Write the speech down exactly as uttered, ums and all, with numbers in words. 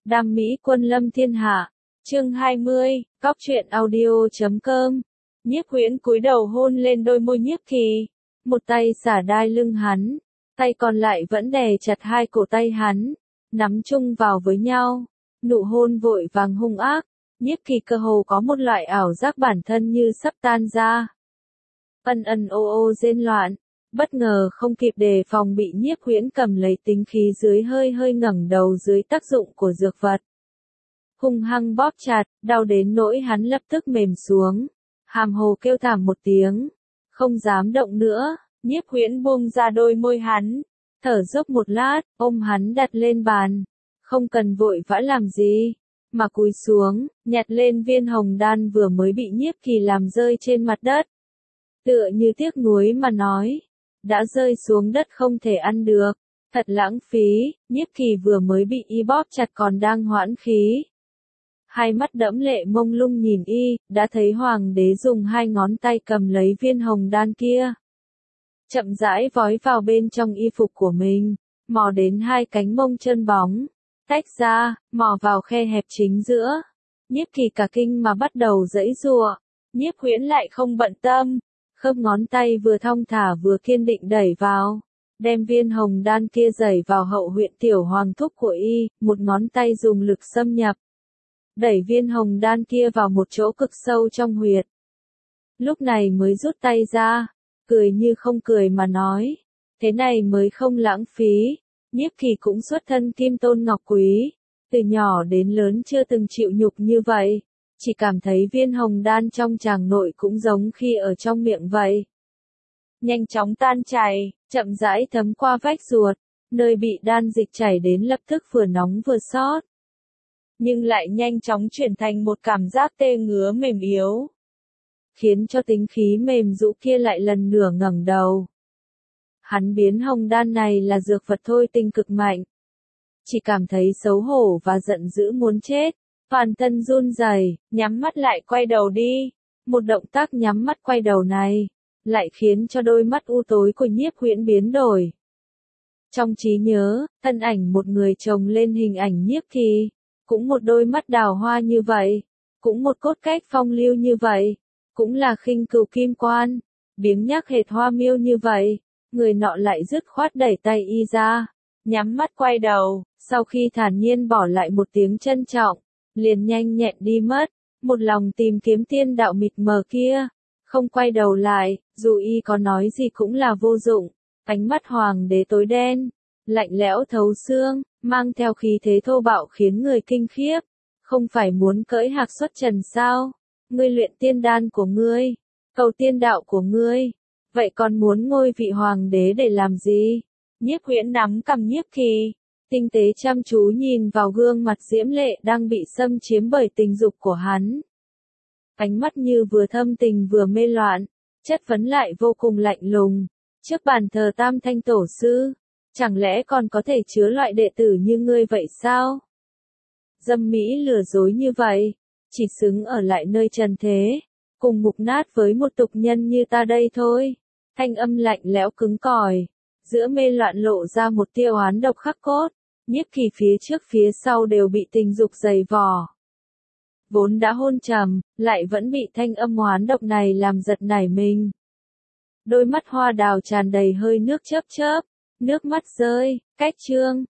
Đam mỹ quân lâm thiên hạ, chương hai mươi, cóc truyện audio chấm com. Nhiếp Huyễn cúi đầu hôn lên đôi môi Nhiếp Kỳ, một tay xả đai lưng hắn, tay còn lại vẫn đè chặt hai cổ tay hắn, nắm chung vào với nhau, nụ hôn vội vàng hung ác. Nhiếp Kỳ cơ hồ có một loại ảo giác bản thân như sắp tan ra. Ân ân ô ô rên loạn, bất ngờ không kịp đề phòng bị Nhiếp Huyễn cầm lấy tính khí dưới hơi hơi ngẩng đầu dưới tác dụng của dược vật. Hung hăng bóp chặt, đau đến nỗi hắn lập tức mềm xuống, hàm hồ kêu thảm một tiếng, không dám động nữa. Nhiếp Huyễn buông ra đôi môi hắn, thở dốc một lát, ôm hắn đặt lên bàn, không cần vội vã làm gì, mà cúi xuống, nhặt lên viên hồng đan vừa mới bị Nhiếp Kỳ làm rơi trên mặt đất. Tựa như tiếc nuối mà nói, đã rơi xuống đất không thể ăn được, thật lãng phí. Nhiếp Kỳ vừa mới bị y bóp chặt còn đang hoãn khí. Hai mắt đẫm lệ mông lung nhìn y, đã thấy hoàng đế dùng hai ngón tay cầm lấy viên hồng đan kia. Chậm rãi vói vào bên trong y phục của mình, mò đến hai cánh mông chân bóng, tách ra, mò vào khe hẹp chính giữa. Nhiếp Kỳ cả kinh mà bắt đầu giãy giụa, Nhiếp Huyễn lại không bận tâm, khớp ngón tay vừa thong thả vừa kiên định đẩy vào, đem viên hồng đan kia đẩy vào hậu huyệt tiểu hoàng thúc của y, một ngón tay dùng lực xâm nhập, đẩy viên hồng đan kia vào một chỗ cực sâu trong huyệt. Lúc này mới rút tay ra, cười như không cười mà nói, thế này mới không lãng phí. Nhiếp Kỳ cũng xuất thân kim tôn ngọc quý, từ nhỏ đến lớn chưa từng chịu nhục như vậy, chỉ cảm thấy viên hồng đan trong tràng nội cũng giống khi ở trong miệng vậy. Nhanh chóng tan chảy, chậm rãi thấm qua vách ruột, nơi bị đan dịch chảy đến lập tức vừa nóng vừa xót, nhưng lại nhanh chóng chuyển thành một cảm giác tê ngứa mềm yếu, khiến cho tính khí mềm rũ kia lại lần nữa ngẩng đầu. Hắn biến hồng đan này là dược vật thôi tinh cực mạnh, chỉ cảm thấy xấu hổ và giận dữ muốn chết, toàn thân run rẩy, nhắm mắt lại quay đầu đi. Một động tác nhắm mắt quay đầu này, lại khiến cho đôi mắt u tối của Nhiếp Huyễn biến đổi. Trong trí nhớ, thân ảnh một người chồng lên hình ảnh Nhiếp Kỳ, cũng một đôi mắt đào hoa như vậy, cũng một cốt cách phong lưu như vậy, cũng là khinh cừu kim quan, biếng nhác hệt hoa miêu như vậy, người nọ lại dứt khoát đẩy tay y ra, nhắm mắt quay đầu, sau khi thản nhiên bỏ lại một tiếng trân trọng, liền nhanh nhẹn đi mất, một lòng tìm kiếm tiên đạo mịt mờ kia, không quay đầu lại, dù y có nói gì cũng là vô dụng. Ánh mắt hoàng đế tối đen, lạnh lẽo thấu xương, mang theo khí thế thô bạo khiến người kinh khiếp. Không phải muốn cưỡi hạc xuất trần sao? Ngươi luyện tiên đan của ngươi, cầu tiên đạo của ngươi, vậy còn muốn ngôi vị hoàng đế để làm gì? Nhiếp Huyễn nắm cầm Nhiếp Kỳ, tinh tế chăm chú nhìn vào gương mặt diễm lệ đang bị xâm chiếm bởi tình dục của hắn. Ánh mắt như vừa thâm tình vừa mê loạn, chất vấn lại vô cùng lạnh lùng. Trước bàn thờ Tam Thanh Tổ sư, chẳng lẽ còn có thể chứa loại đệ tử như ngươi vậy sao? Dâm mỹ lừa dối như vậy, chỉ xứng ở lại nơi trần thế, cùng mục nát với một tục nhân như ta đây thôi. Thanh âm lạnh lẽo cứng cỏi, giữa mê loạn lộ ra một tia oán độc khắc cốt. Nhiếp Kỳ phía trước phía sau đều bị tình dục dày vò, vốn đã hôn trầm, lại vẫn bị thanh âm oán độc này làm giật nảy mình. Đôi mắt hoa đào tràn đầy hơi nước chớp chớp, nước mắt rơi, cách trương,